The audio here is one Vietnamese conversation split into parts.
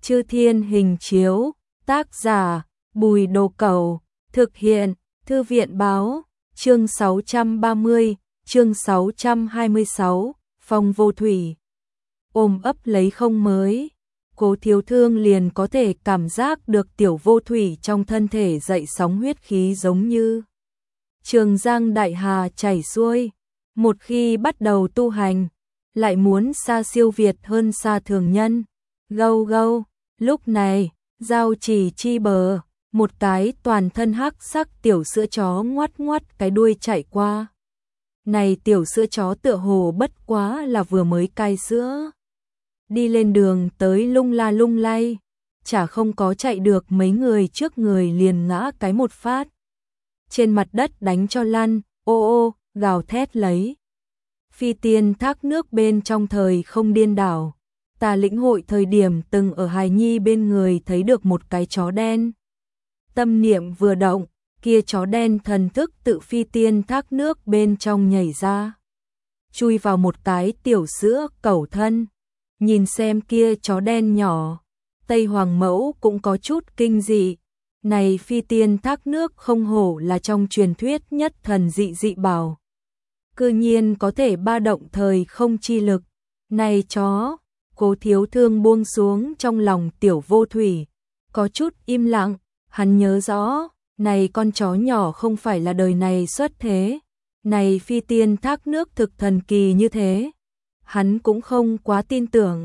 Chư Thiên Hình Chiếu, tác giả Bùi Đồ Cẩu, thực hiện Thư viện Báo, chương 630, chương 626, Phong Vô Thủy. Ôm ấp lấy không mới, Cố Thiếu Thương liền có thể cảm giác được tiểu vô thủy trong thân thể dậy sóng huyết khí giống như Trường Giang đại hà chảy xuôi, một khi bắt đầu tu hành, lại muốn xa siêu việt hơn xa thường nhân. Gâu gâu, lúc này, giao chỉ chi bờ, một cái toàn thân hắc sắc tiểu sữa chó ngoắt ngoắt cái đuôi chạy qua. Này tiểu sữa chó tựa hồ bất quá là vừa mới cai sữa. Đi lên đường tới lung la lung lay, chả không có chạy được mấy người trước người liền ngã cái một phát. Trên mặt đất đánh cho lăn, ô ô, gào thét lấy. Phi tiên thác nước bên trong thời không điên đảo. Ta lĩnh hội thời điểm từng ở hài nhi bên người thấy được một cái chó đen. Tâm niệm vừa động, kia chó đen thần thức tự phi tiên thác nước bên trong nhảy ra. Chui vào một cái tiểu sữa cẩu thân. Nhìn xem kia chó đen nhỏ, Tây Hoàng Mẫu cũng có chút kinh dị. Này phi tiên thác nước không hổ là trong truyền thuyết nhất thần dị dị bảo. Cư nhiên có thể ba động thời không chi lực. Này chó, Cố Thiếu Thương buông xuống trong lòng tiểu vô thủy. Có chút im lặng, hắn nhớ rõ, này con chó nhỏ không phải là đời này xuất thế. Này phi tiên thác nước thực thần kỳ như thế. Hắn cũng không quá tin tưởng.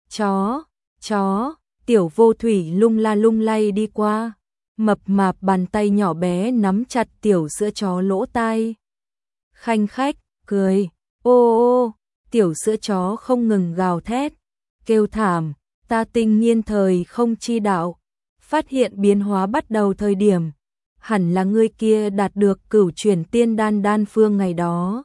Chó, tiểu vô thủy lung la lung lay đi qua. Mập mạp bàn tay nhỏ bé nắm chặt tiểu sữa chó lỗ tai. Khanh khách, cười, ô ô, tiểu sữa chó không ngừng gào thét, kêu thảm, ta tinh nhiên thời không chi đạo. Phát hiện biến hóa bắt đầu thời điểm, hẳn là người kia đạt được cửu chuyển tiên đan phương ngày đó.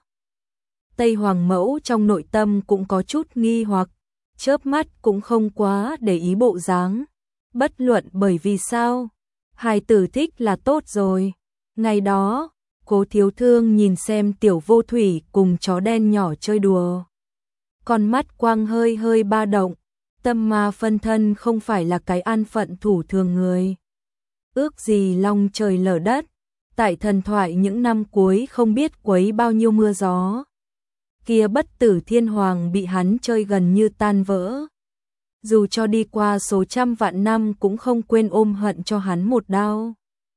Tây Hoàng Mẫu trong nội tâm cũng có chút nghi hoặc, chớp mắt cũng không quá để ý bộ dáng. Bất luận bởi vì sao, hài tử thích là tốt rồi. Ngày đó, Cố Thiếu Thương nhìn xem tiểu vô thủy cùng chó đen nhỏ chơi đùa. Con mắt quang hơi hơi ba động, tâm ma phân thân không phải là cái an phận thủ thường người. Ước gì long trời lở đất, tại thần thoại những năm cuối không biết quấy bao nhiêu mưa gió. Kia bất tử thiên hoàng bị hắn chơi gần như tan vỡ. Dù cho đi qua số trăm vạn năm cũng không quên ôm hận cho hắn một đao.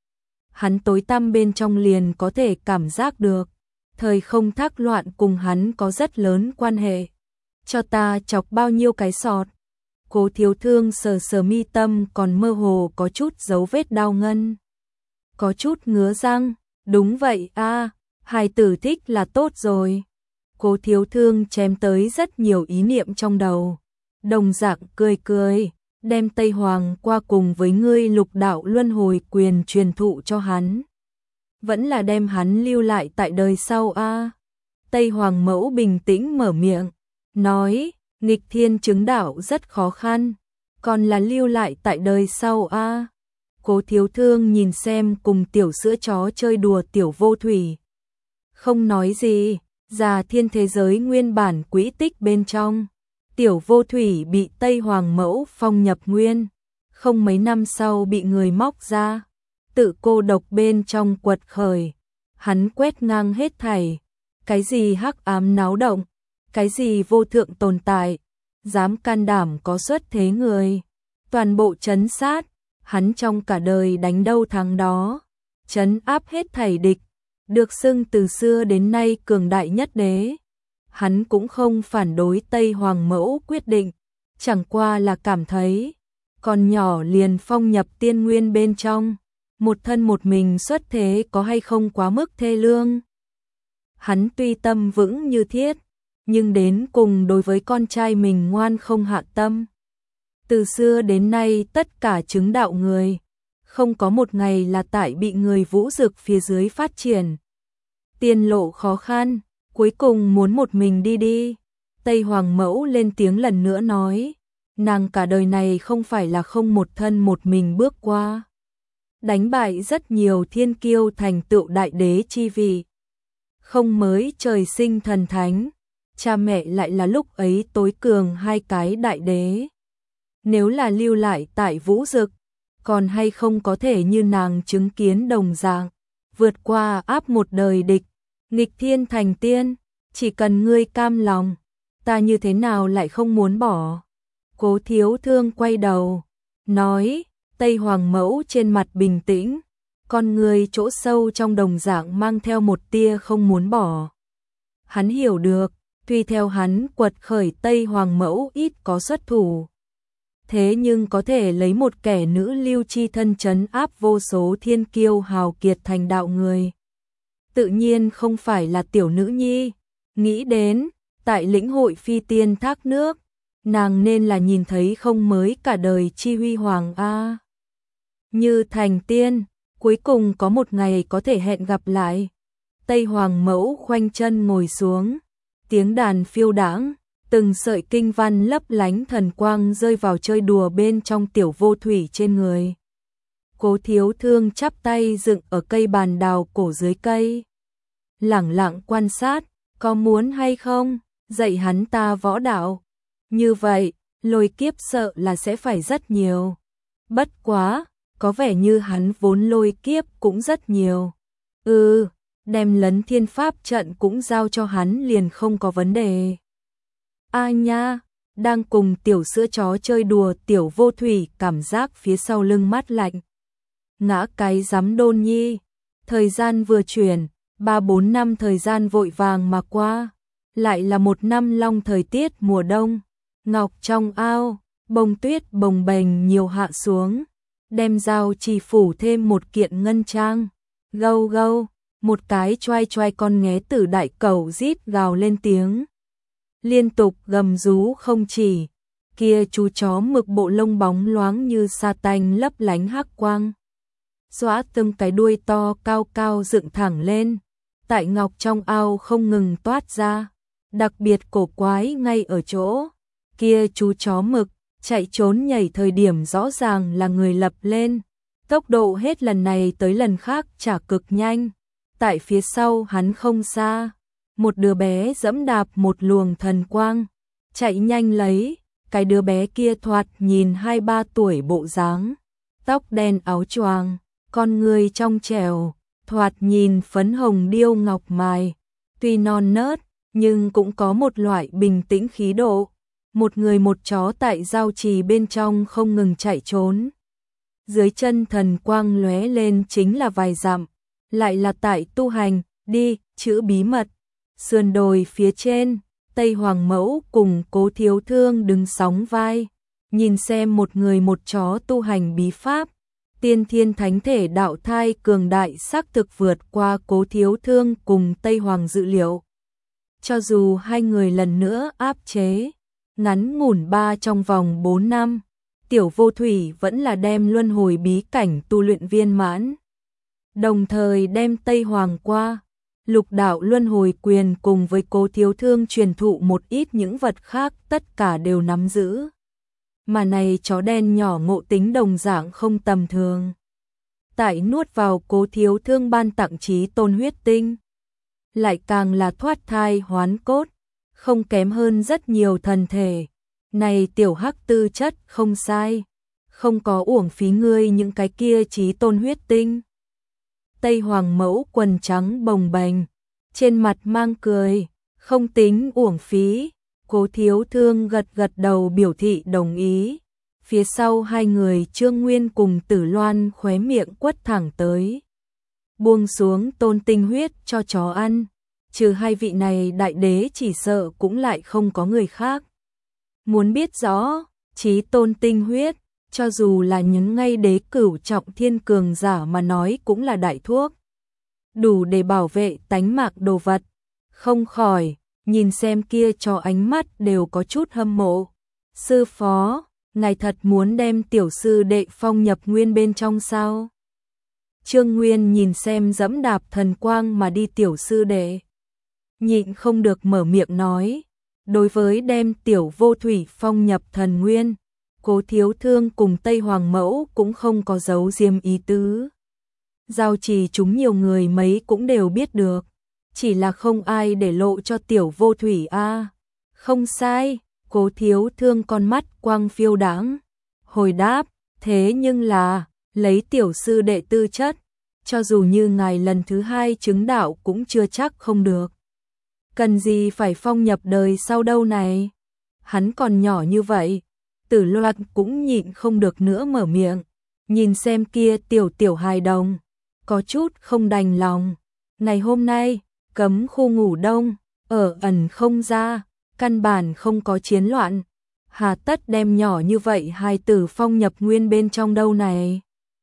Hắn tối tăm bên trong liền có thể cảm giác được, thời không thác loạn cùng hắn có rất lớn quan hệ. Cho ta chọc bao nhiêu cái sọt. Cố Thiếu Thương sờ sờ mi tâm còn mơ hồ có chút dấu vết đau ngân. Có chút ngứa răng, đúng vậy a, hài tử thích là tốt rồi. Cố Thiếu Thương chém tới rất nhiều ý niệm trong đầu. Đồng dạng cười cười, đem Tây Hoàng qua cùng với ngươi lục đạo luân hồi quyền truyền thụ cho hắn. Vẫn là đem hắn lưu lại tại đời sau a. Tây Hoàng Mẫu bình tĩnh mở miệng, nói, nghịch thiên chứng đạo rất khó khăn, còn là lưu lại tại đời sau a. Cố Thiếu Thương nhìn xem cùng tiểu sữa chó chơi đùa tiểu vô thủy. Không nói gì, già thiên thế giới nguyên bản quỹ tích bên trong. Tiểu vô thủy bị Tây Hoàng Mẫu phong nhập nguyên, không mấy năm sau bị người móc ra, tự cô độc bên trong quật khởi. Hắn quét ngang hết thảy, cái gì hắc ám náo động, cái gì vô thượng tồn tại, dám can đảm có xuất thế người, toàn bộ trấn sát, hắn trong cả đời đánh đâu thắng đó, trấn áp hết thảy địch, được xưng từ xưa đến nay cường đại nhất đế. Hắn cũng không phản đối Tây Hoàng Mẫu quyết định, chẳng qua là cảm thấy, con nhỏ liền phong nhập tiên nguyên bên trong, một thân một mình xuất thế có hay không quá mức thê lương. Hắn tuy tâm vững như thiết, nhưng đến cùng đối với con trai mình ngoan không hạ tâm. Từ xưa đến nay tất cả chứng đạo người, không có một ngày là tại bị người vũ dực phía dưới phát triển. Tiên lộ khó khăn, cuối cùng muốn một mình đi đi. Tây Hoàng Mẫu lên tiếng lần nữa nói, nàng cả đời này không phải là không một thân một mình bước qua. Đánh bại rất nhiều thiên kiêu thành tựu đại đế chi vị. Không mới trời sinh thần thánh, cha mẹ lại là lúc ấy tối cường hai cái đại đế. Nếu là lưu lại tại Vũ Dực, còn hay không có thể như nàng chứng kiến đồng dạng, vượt qua áp một đời địch, nghịch thiên thành tiên, chỉ cần ngươi cam lòng, ta như thế nào lại không muốn bỏ. Cố Thiếu Thương quay đầu, nói, Tây Hoàng Mẫu trên mặt bình tĩnh, con người chỗ sâu trong đồng dạng mang theo một tia không muốn bỏ. Hắn hiểu được, tuy theo hắn quật khởi Tây Hoàng Mẫu ít có xuất thủ, thế nhưng có thể lấy một kẻ nữ lưu chi thân trấn áp vô số thiên kiêu hào kiệt thành đạo người. Tự nhiên không phải là tiểu nữ nhi, nghĩ đến, tại lĩnh hội phi tiên thác nước, nàng nên là nhìn thấy không mới cả đời chi huy hoàng a. Như thành tiên, cuối cùng có một ngày có thể hẹn gặp lại. Tây Hoàng Mẫu khoanh chân ngồi xuống, tiếng đàn phiêu đãng, từng sợi kinh văn lấp lánh thần quang rơi vào chơi đùa bên trong Tiểu Vô Thủy trên người. Cố Thiếu Thương chắp tay dựng ở cây bàn đào cổ dưới cây, lẳng lặng quan sát, có muốn hay không dạy hắn ta võ đạo. Như vậy, lôi kiếp sợ là sẽ phải rất nhiều. Bất quá, có vẻ như hắn vốn lôi kiếp cũng rất nhiều. Đem Lấn Thiên Pháp trận cũng giao cho hắn liền không có vấn đề. A nha, đang cùng tiểu sữa chó chơi đùa Tiểu Vô Thủy cảm giác phía sau lưng mát lạnh. Ngã cái giám Đôn Nhi, thời gian vừa chuyển, 3-4 năm thời gian vội vàng mà qua, lại là một năm long thời tiết mùa đông. Ngọc trong ao, bông tuyết bồng bềnh nhiều hạ xuống, đem dao chỉ phủ thêm một kiện ngân trang. Gâu gâu, một cái choai choai con nghé tử đại cẩu rít gào lên tiếng, liên tục gầm rú không chỉ. Kia chú chó mực bộ lông bóng loáng như sa tanh lấp lánh hắc quang, xóa từng cái đuôi to cao cao dựng thẳng lên, tại ngọc trong ao không ngừng toát ra. Đặc biệt cổ quái ngay ở chỗ, kia chú chó mực chạy trốn nhảy thời điểm rõ ràng là người lập lên, tốc độ hết lần này tới lần khác chả cực nhanh. Tại phía sau hắn không xa, một đứa bé dẫm đạp một luồng thần quang, chạy nhanh lấy. Cái đứa bé kia thoạt nhìn 2-3 tuổi bộ dáng, tóc đen áo choàng, con người trong trẻo, thoạt nhìn phấn hồng điêu ngọc mài, tuy non nớt nhưng cũng có một loại bình tĩnh khí độ. Một người một chó tại giao trì bên trong không ngừng chạy trốn. Dưới chân thần quang lóe lên chính là vài dặm, lại là tại tu hành, đi, chữ bí mật. Sườn đồi phía trên, Tây Hoàng Mẫu cùng Cố Thiếu Thương đứng sóng vai, nhìn xem một người một chó tu hành bí pháp. Tiên thiên thánh thể đạo thai cường đại xác thực vượt qua Cố Thiếu Thương cùng Tây Hoàng dự liệu. Cho dù hai người lần nữa áp chế, ngắn ngủn trong vòng 4 năm, Tiểu Vô Thủy vẫn là đem luân hồi bí cảnh tu luyện viên mãn. Đồng thời đem Tây Hoàng qua Lục đạo luân hồi quyền cùng với Cố Thiếu Thương truyền thụ một ít những vật khác tất cả đều nắm giữ. Mà này chó đen nhỏ ngộ tính đồng dạng không tầm thường. Tại nuốt vào Cố Thiếu Thương ban tặng chí tôn huyết tinh, lại càng là thoát thai hoán cốt, không kém hơn rất nhiều thần thể. Này tiểu hắc tư chất không sai, không có uổng phí ngươi những cái kia chí tôn huyết tinh. Tây Hoàng Mẫu quần trắng bồng bềnh, trên mặt mang cười, không tính uổng phí. Cố Thiếu Thương gật gật đầu biểu thị đồng ý. Phía sau hai người Trương Nguyên cùng Tử Loan khóe miệng quất thẳng tới, buông xuống tôn tinh huyết cho chó ăn. Trừ hai vị này đại đế chỉ sợ cũng lại không có người khác. Muốn biết rõ, chí tôn tinh huyết, cho dù là những ngay đế cửu trọng thiên cường giả mà nói cũng là đại thuốc, đủ để bảo vệ tánh mạng đồ vật. Không khỏi, nhìn xem kia cho ánh mắt đều có chút hâm mộ. Sư phó, ngài thật muốn đem tiểu sư đệ phong nhập nguyên bên trong sao? Trương Nguyên nhìn xem dẫm đạp thần quang mà đi tiểu sư đệ, nhịn không được mở miệng nói. Đối với đem Tiểu Vô Thủy phong nhập thần nguyên, Cố Thiếu Thương cùng Tây Hoàng Mẫu cũng không có giấu diêm ý tứ. Giao trì chúng nhiều người mấy cũng đều biết được, chỉ là không ai để lộ cho Tiểu Vô Thủy a. Không sai, Cố Thiếu Thương con mắt quang phiêu đãng, hồi đáp, thế nhưng là, lấy tiểu sư đệ tư chất, cho dù như ngài lần thứ 2 chứng đạo cũng chưa chắc không được. Cần gì phải phong nhập đời sau đâu này? Hắn còn nhỏ như vậy. Tử Loan cũng nhịn không được nữa mở miệng, nhìn xem kia tiểu hài đồng, có chút không đành lòng. Ngày hôm nay, cấm khu ngủ đông, ở ẩn không ra, căn bản không có chiến loạn. Hà tất đem nhỏ như vậy hài tử phong nhập nguyên bên trong đâu này?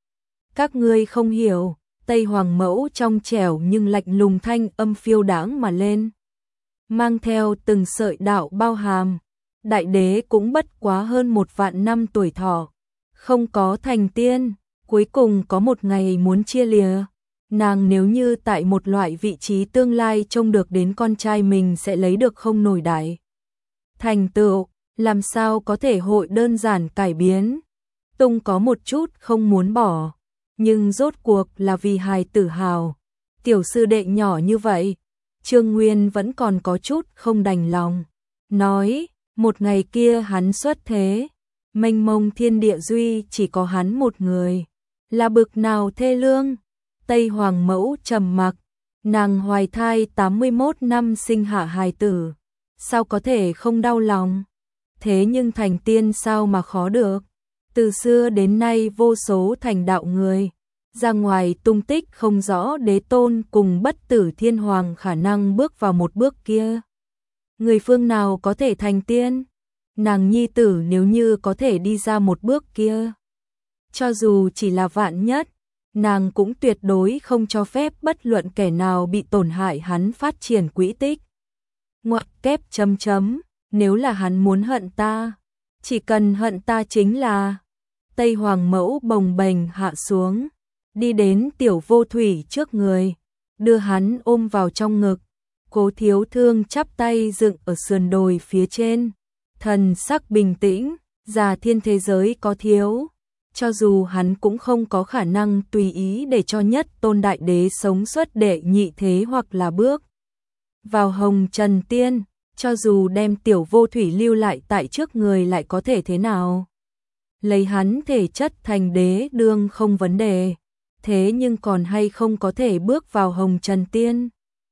Các ngươi không hiểu, Tây Hoàng Mẫu trong trẻo nhưng lạnh lùng thanh âm phiêu đãng mà lên, mang theo từng sợi đạo bao hàm. Đại đế cũng bất quá hơn 1 vạn năm tuổi thọ, không có thành tiên, cuối cùng có một ngày muốn chia lìa. Nàng nếu như tại một loại vị trí tương lai trông được đến con trai mình sẽ lấy được không nổi đại thành tựu, làm sao có thể hội đơn giản cải biến. Tung có một chút không muốn bỏ, nhưng rốt cuộc là vì hài tử hào. Tiểu sư đệ nhỏ như vậy, Trương Nguyên vẫn còn có chút không đành lòng, nói, một ngày kia hắn xuất thế, mênh mông thiên địa duy chỉ có hắn một người, là bực nào thê lương. Tây Hoàng Mẫu trầm mặc, nàng hoài thai 81 năm sinh hạ hài tử, sao có thể không đau lòng? Thế nhưng thành tiên sao mà khó được? Từ xưa đến nay vô số thành đạo người, ra ngoài tung tích không rõ đế tôn cùng bất tử thiên hoàng khả năng bước vào một bước kia. Người phương nào có thể thành tiên? Nàng nhi tử nếu như có thể đi ra một bước kia, cho dù chỉ là vạn nhất, nàng cũng tuyệt đối không cho phép bất luận kẻ nào bị tổn hại hắn phát triển quỹ tích. Ngoặc kép chấm chấm, nếu là hắn muốn hận ta, chỉ cần hận ta chính là. Tây Hoàng Mẫu bồng bềnh hạ xuống, đi đến Tiểu Vô Thủy trước người, đưa hắn ôm vào trong ngực. Cố Thiếu Thương chắp tay dựng ở sườn đồi phía trên, thần sắc bình tĩnh, già thiên thế giới có thiếu, cho dù hắn cũng không có khả năng tùy ý để cho nhất tôn đại đế sống xuất đệ nhị thế hoặc là bước vào hồng trần tiên, cho dù đem Tiểu Vô Thủy lưu lại tại trước người lại có thể thế nào? Lấy hắn thể chất thành đế đương không vấn đề, thế nhưng còn hay không có thể bước vào hồng trần tiên?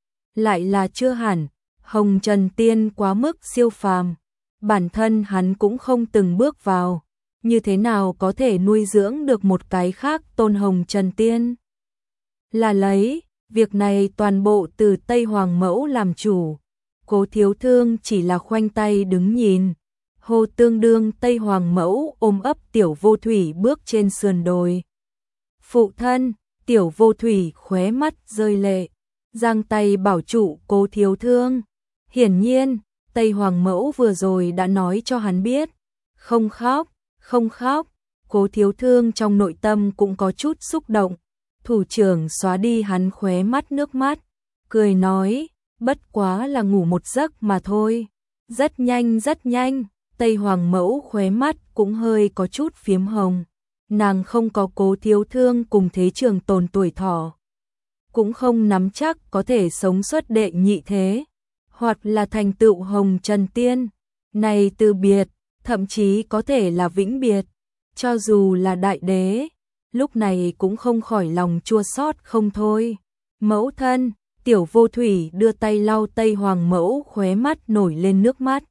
Lại là chưa hẳn, hồng trần tiên quá mức siêu phàm, bản thân hắn cũng không từng bước vào, như thế nào có thể nuôi dưỡng được một cái khác tôn hồng trần tiên? Là lấy, việc này toàn bộ từ Tây Hoàng Mẫu làm chủ, Cố Thiếu Thương chỉ là khoanh tay đứng nhìn. Hồ tương đương Tây Hoàng Mẫu ôm ấp Tiểu Vô Thủy bước trên sườn đồi. Phụ thân, Tiểu Vô Thủy khóe mắt rơi lệ, giang tay bảo trụ Cố Thiếu Thương. Hiển nhiên, Tây Hoàng Mẫu vừa rồi đã nói cho hắn biết, không khóc, không khóc. Cố Thiếu Thương trong nội tâm cũng có chút xúc động, thủ trưởng xóa đi hắn khóe mắt nước mắt, cười nói, bất quá là ngủ một giấc mà thôi. Rất nhanh rất nhanh. Tây Hoàng Mẫu khóe mắt cũng hơi có chút phiếm hồng, nàng không có Cố Thiếu Thương cùng thế trường tồn tuổi thọ, cũng không nắm chắc có thể sống xuất đệ nhị thế, hoặc là thành tựu hồng trần tiên, này từ biệt, thậm chí có thể là vĩnh biệt, cho dù là đại đế, lúc này cũng không khỏi lòng chua xót không thôi. Mẫu thân, Tiểu Vô Thủy đưa tay lau Tây Hoàng Mẫu khóe mắt nổi lên nước mắt,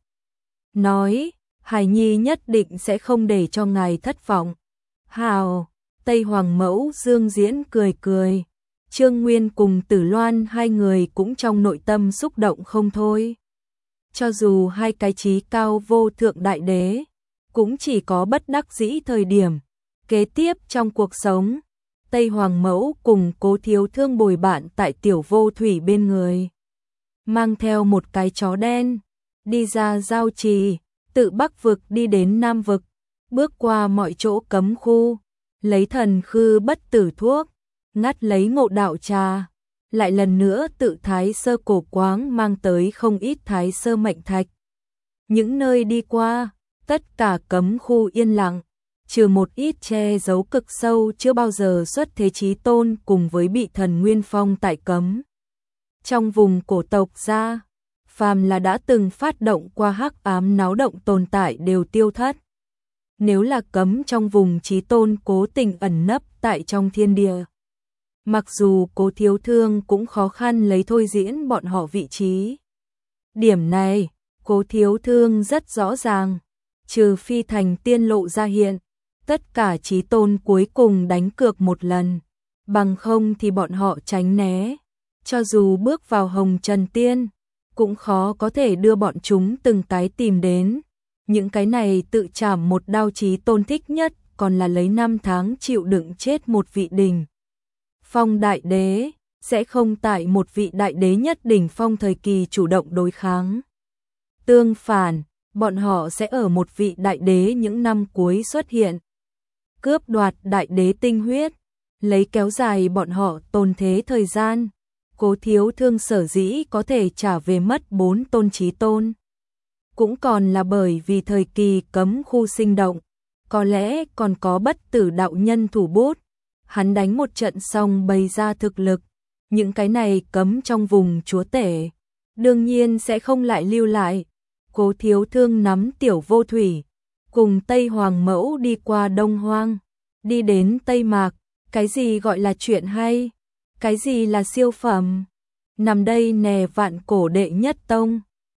nói, Hải Nhi nhất định sẽ không để cho ngài thất vọng. Hào, Tây Hoàng Mẫu dương diễn cười cười, Trương Nguyên cùng Tử Loan hai người cũng trong nội tâm xúc động không thôi. Cho dù hai cái chí cao vô thượng đại đế, cũng chỉ có bất đắc dĩ thời điểm. Kế tiếp trong cuộc sống, Tây Hoàng Mẫu cùng Cố Thiếu Thương bồi bạn tại Tiểu Vô Thủy bên người, mang theo một cái chó đen, đi ra giao trì, tự Bắc vực đi đến Nam vực, bước qua mọi chỗ cấm khu, lấy thần khư bất tử thuốc, ngắt lấy Ngộ Đạo trà, lại lần nữa tự Thái Sơ cổ quáng mang tới không ít Thái Sơ mệnh thạch. Những nơi đi qua, tất cả cấm khu yên lặng, trừ một ít che giấu cực sâu chưa bao giờ xuất thế chí tôn cùng với bị thần Nguyên Phong tại cấm. Trong vùng cổ tộc ra, phàm là đã từng phát động qua hắc ám náo động tồn tại đều tiêu thất. Nếu là cấm trong vùng chí tôn cố tình ẩn nấp tại trong thiên địa, mặc dù Cố Thiếu Thương cũng khó khăn lấy thôi diễn bọn họ vị trí. Điểm này, Cố Thiếu Thương rất rõ ràng, trừ phi thành tiên lộ ra hiện, tất cả chí tôn cuối cùng đánh cược một lần, bằng không thì bọn họ tránh né, cho dù bước vào hồng trần tiên, cũng khó có thể đưa bọn chúng từng cái tìm đến. Những cái này tự chảm một đao chí tôn thích nhất, còn là lấy 5 tháng chịu đựng chết một vị đỉnh phong đại đế, sẽ không tại một vị đại đế nhất đỉnh phong thời kỳ chủ động đối kháng. Tương phản, bọn họ sẽ ở một vị đại đế những năm cuối xuất hiện, cướp đoạt đại đế tinh huyết, lấy kéo dài bọn họ tồn thế thời gian. Cố Thiếu Thương sở dĩ có thể trả về mất 4 tôn chí tôn, cũng còn là bởi vì thời kỳ cấm khu sinh động, có lẽ còn có bất tử đạo nhân thủ bút, hắn đánh một trận xong bày ra thực lực, những cái này cấm trong vùng chúa tể, đương nhiên sẽ không lại lưu lại. Cố Thiếu Thương nắm Tiểu Vô Thủy, cùng Tây Hoàng Mẫu đi qua Đông Hoang, đi đến Tây Mạc, cái gì gọi là chuyện hay, cái gì là siêu phẩm, nằm đây nè vạn cổ đệ nhất tông.